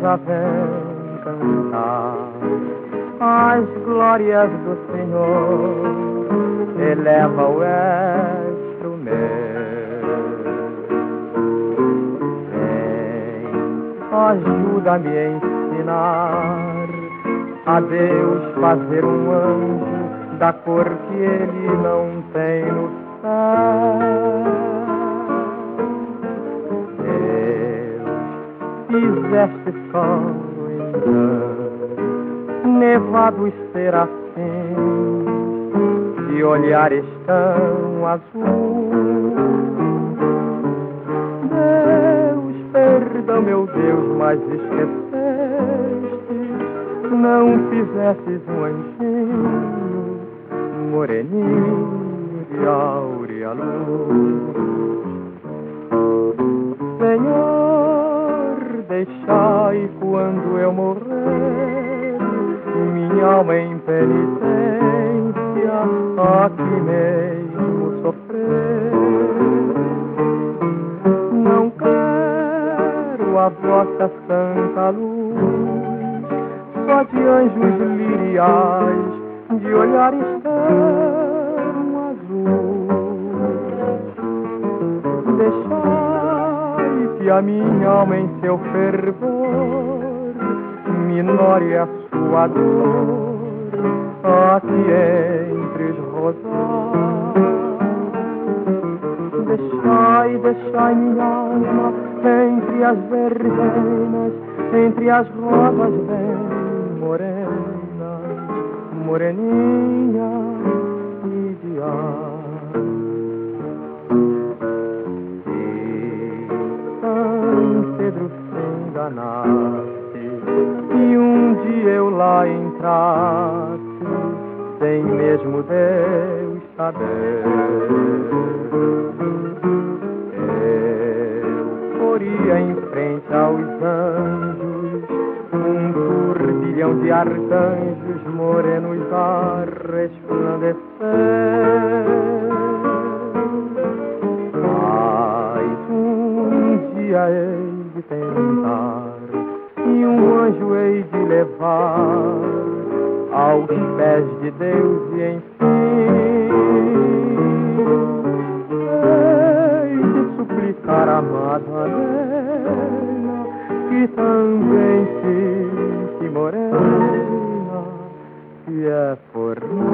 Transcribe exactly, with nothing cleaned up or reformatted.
rosa vem cantar as glórias do Senhor, eleva o estro meu. Vem, ajuda-me a ensinar a Deus fazer um anjo da cor que ele não tem no céu. Deus, fizeste sol então, nevados serafins, de olhares tão azul. Deus, perdão meu Deus, mas esqueceste, não fizestes um anjinho moreninho de áurea luz. Senhor, deixai quando eu morrer minha alma em penitência aqui mesmo sofrer. Não quero a vossa santa luz, só de anjos liriais, de olhares tão azuis. Deixai que a minha alma em seu fervor minore a sua dor aqui entre os rosais. Deixai, deixai minha alma entre as verbenas, entre as rosas bem morenas, moreninha e de ar. Se São Pedro se enganasse e um dia eu lá entrasse, sem mesmo Deus saber, eu poria em frente aos anjos um turbilhão de arcanjos morenos a resplandecer. Mas um dia hei de tentar e um anjo hei de levar aos pés de Deus e enfim hei de suplicar a Madalena, que também fique morena, que é formosa.